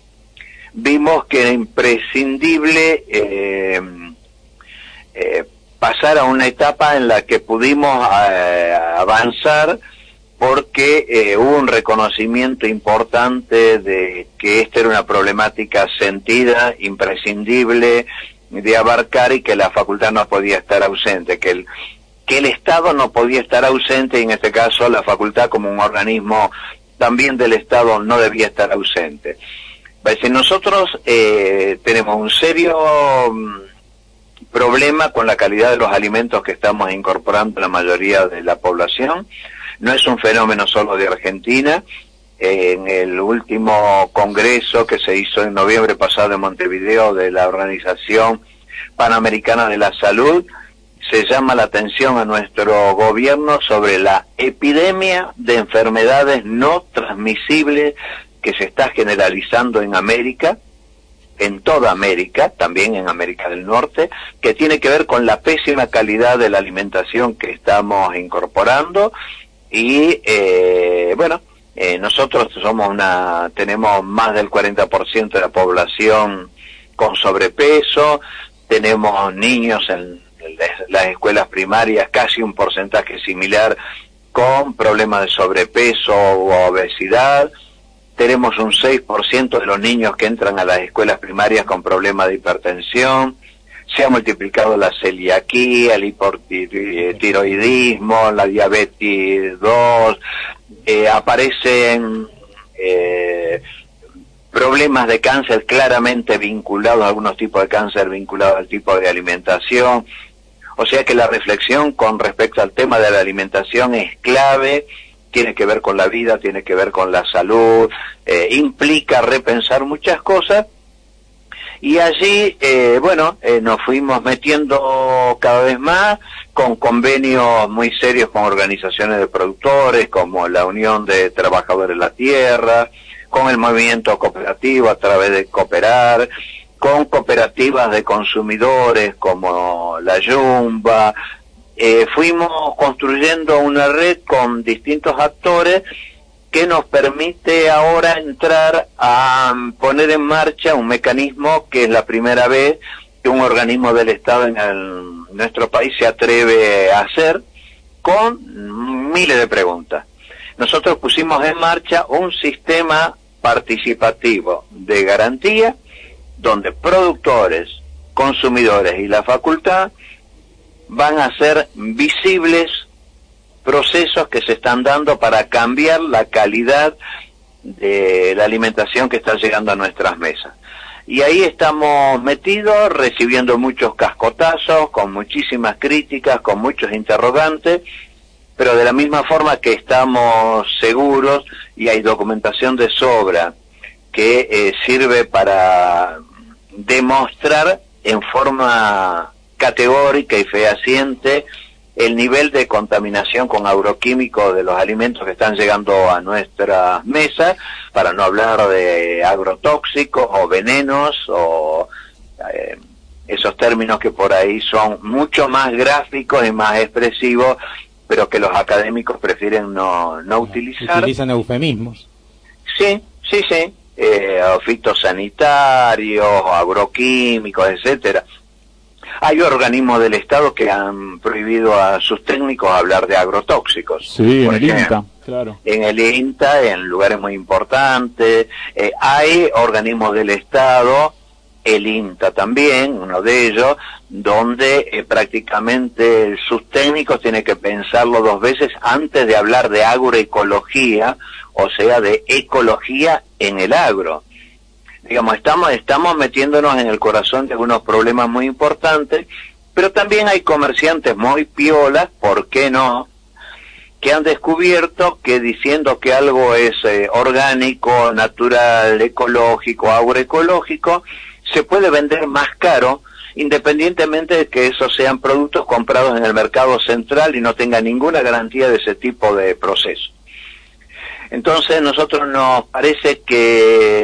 vimos que era imprescindible eh, eh, pasar a una etapa en la que pudimos eh, avanzar porque eh, hubo un reconocimiento importante de que esta era una problemática sentida, imprescindible de abarcar y que la facultad no podía estar ausente, que el, que el Estado no podía estar ausente y en este caso la facultad como un organismo también del Estado no debía estar ausente. Si nosotros eh, tenemos un serio problema con la calidad de los alimentos que estamos incorporando a la mayoría de la población. No es un fenómeno solo de Argentina. En el último congreso que se hizo en noviembre pasado en Montevideo de la Organización Panamericana de la Salud, se llama la atención a nuestro gobierno sobre la epidemia de enfermedades no transmisibles que se está generalizando en América, en toda América, también en América del Norte, que tiene que ver con la pésima calidad de la alimentación que estamos incorporando. Y eh, bueno, eh, nosotros somos una, tenemos más del cuarenta por ciento de la población con sobrepeso, tenemos niños en las escuelas primarias, casi un porcentaje similar con problemas de sobrepeso o obesidad. Tenemos un seis por ciento de los niños que entran a las escuelas primarias con problemas de hipertensión. Se ha multiplicado la celiaquía, el hipotiroidismo, la diabetes dos, eh, aparecen eh, problemas de cáncer claramente vinculados a algunos tipos de cáncer vinculados al tipo de alimentación. O sea que la reflexión con respecto al tema de la alimentación es clave, tiene que ver con la vida, tiene que ver con la salud, eh, implica repensar muchas cosas. Y allí, eh, bueno, eh, nos fuimos metiendo cada vez más con convenios muy serios con organizaciones de productores, como la Unión de Trabajadores de la Tierra, con el movimiento cooperativo a través de Cooperar, con cooperativas de consumidores como la Yumba. Eh, fuimos construyendo una red con distintos actores que nos permite ahora entrar a poner en marcha un mecanismo que es la primera vez que un organismo del Estado en el, nuestro país se atreve a hacer, con miles de preguntas. Nosotros pusimos en marcha un sistema participativo de garantía donde productores, consumidores y la facultad van a hacer visibles procesos que se están dando para cambiar la calidad de la alimentación que está llegando a nuestras mesas. Y ahí estamos metidos, recibiendo muchos cascotazos, con muchísimas críticas, con muchos interrogantes, pero de la misma forma que estamos seguros y hay documentación de sobra que eh, sirve para demostrar en forma categórica y fehaciente el nivel de contaminación con agroquímicos de los alimentos que están llegando a nuestras mesas, para no hablar de agrotóxicos o venenos o eh, esos términos que por ahí son mucho más gráficos y más expresivos, pero que los académicos prefieren no, no utilizar. Utilizan eufemismos. Sí, sí, sí. Eh, fitosanitarios, agroquímicos, etcétera. Hay organismos del Estado que han prohibido a sus técnicos hablar de agrotóxicos. Sí, en el ejemplo, INTA, claro. En el INTA, en lugares muy importantes. Eh, hay organismos del Estado, el INTA también, uno de ellos, donde eh, prácticamente sus técnicos tienen que pensarlo dos veces antes de hablar de agroecología, o sea, de ecología en el agro. Digamos, estamos, estamos metiéndonos en el corazón de algunos problemas muy importantes, pero también hay comerciantes muy piolas, ¿por qué no?, que han descubierto que diciendo que algo es eh, orgánico, natural, ecológico, agroecológico, se puede vender más caro, independientemente de que esos sean productos comprados en el mercado central y no tengan ninguna garantía de ese tipo de proceso. Entonces, nosotros nos parece que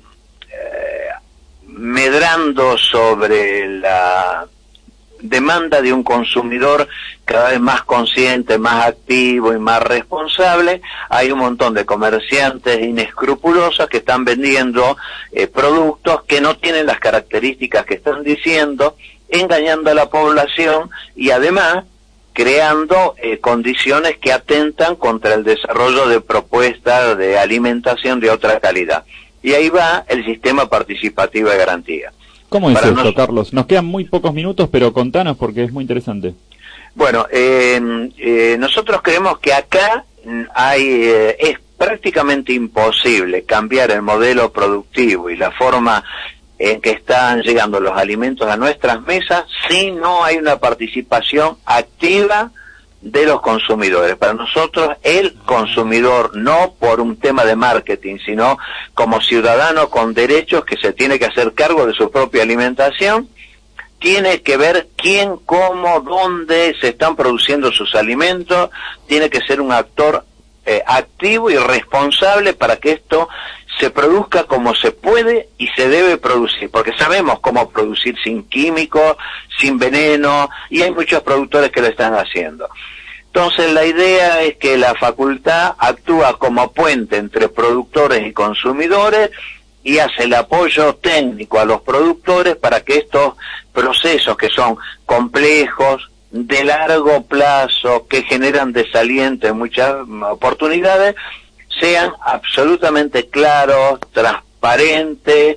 medrando sobre la demanda de un consumidor cada vez más consciente, más activo y más responsable, hay un montón de comerciantes inescrupulosos que están vendiendo eh, productos que no tienen las características que están diciendo, engañando a la población y además creando eh, condiciones que atentan contra el desarrollo de propuestas de alimentación de otra calidad. Y ahí va el sistema participativo de garantía. ¿Cómo es Para esto, nos... Carlos? Nos quedan muy pocos minutos, pero contanos porque es muy interesante. Bueno, eh, eh, nosotros creemos que acá hay eh, es prácticamente imposible cambiar el modelo productivo y la forma en que están llegando los alimentos a nuestras mesas si no hay una participación activa de los consumidores. Para nosotros, el consumidor, no por un tema de marketing, sino como ciudadano con derechos que se tiene que hacer cargo de su propia alimentación, tiene que ver quién, cómo, dónde se están produciendo sus alimentos, tiene que ser un actor eh, activo y responsable para que esto se produzca como se puede y se debe producir, porque sabemos cómo producir sin químicos, sin veneno, y hay muchos productores que lo están haciendo. Entonces la idea es que la facultad actúa como puente entre productores y consumidores y hace el apoyo técnico a los productores para que estos procesos que son complejos, de largo plazo, que generan desaliento en muchas oportunidades, sean absolutamente claros, transparentes,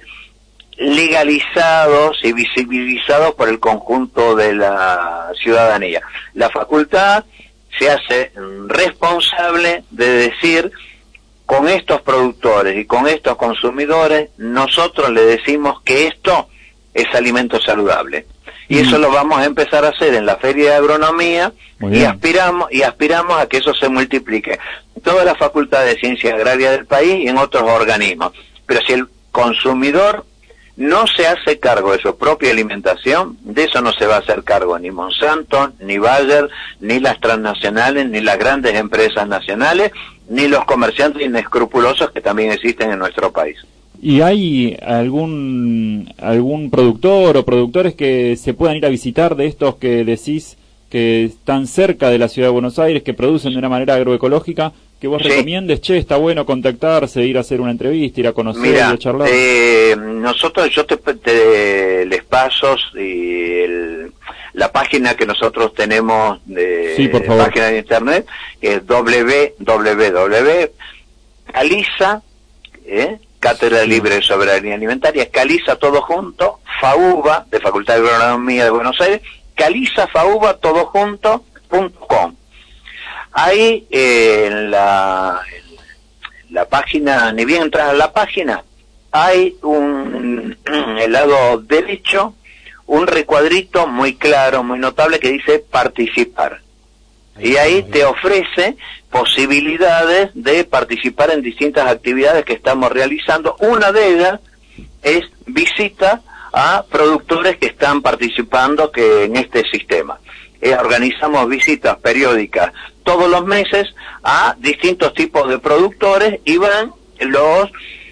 legalizados y visibilizados por el conjunto de la ciudadanía. La facultad se hace responsable de decir, con estos productores y con estos consumidores, nosotros le decimos que esto es alimento saludable. Y eso lo vamos a empezar a hacer en la Feria de Agronomía y aspiramos, y aspiramos a que eso se multiplique en todas las facultades de ciencias agrarias del país y en otros organismos. Pero si el consumidor no se hace cargo de su propia alimentación, de eso no se va a hacer cargo ni Monsanto, ni Bayer, ni las transnacionales, ni las grandes empresas nacionales, ni los comerciantes inescrupulosos que también existen en nuestro país. ¿Y hay algún algún productor o productores que se puedan ir a visitar de estos que decís que están cerca de la ciudad de Buenos Aires, que producen de una manera agroecológica, que vos sí. recomiendes? Che, está bueno contactarse, ir a hacer una entrevista, ir a conocer, Mira, ir a charlar. Eh, nosotros, yo te, te les paso y el, la página que nosotros tenemos de sí, por favor. página de internet es doble u doble u doble u punto caliza, ¿eh? Cátedra Libre de Soberanía Alimentaria, Caliza todo junto, FAUBA, de Facultad de Agronomía de Buenos Aires, Caliza FAUBA todo junto, punto com. Ahí eh, en, la, en la página, ni bien entras a la página, hay un, en el lado derecho, un recuadrito muy claro, muy notable que dice participar. Y ahí te ofrece posibilidades de participar en distintas actividades que estamos realizando. Una de ellas es visita a productores que están participando que en este sistema. Eh, organizamos visitas periódicas todos los meses a distintos tipos de productores y van los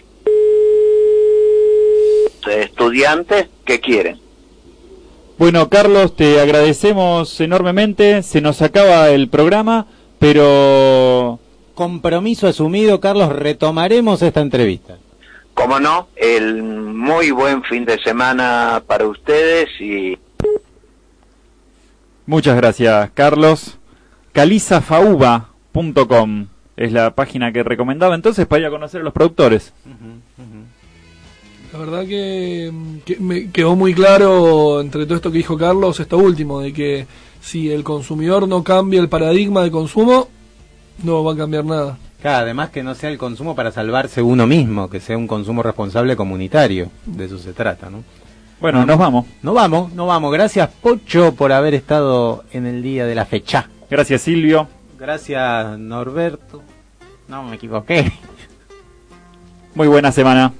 estudiantes que quieren. Bueno, Carlos, te agradecemos enormemente. Se nos acaba el programa, pero... Compromiso asumido, Carlos, retomaremos esta entrevista. Como no, el muy buen fin de semana para ustedes y... Muchas gracias, Carlos. caliza fauba punto com es la página que recomendaba entonces para ir a conocer a los productores. Uh-huh, uh-huh. La verdad que, que me quedó muy claro entre todo esto que dijo Carlos, esto último, de que si el consumidor no cambia el paradigma de consumo, no va a cambiar nada. Claro, además que no sea el consumo para salvarse uno mismo, que sea un consumo responsable comunitario, de eso se trata, ¿no? Bueno, nos vamos. Nos vamos, nos vamos. Gracias, Pocho, por haber estado en el día de la fecha. Gracias, Silvio. Gracias, Norberto. No, me equivoqué. Muy buena semana.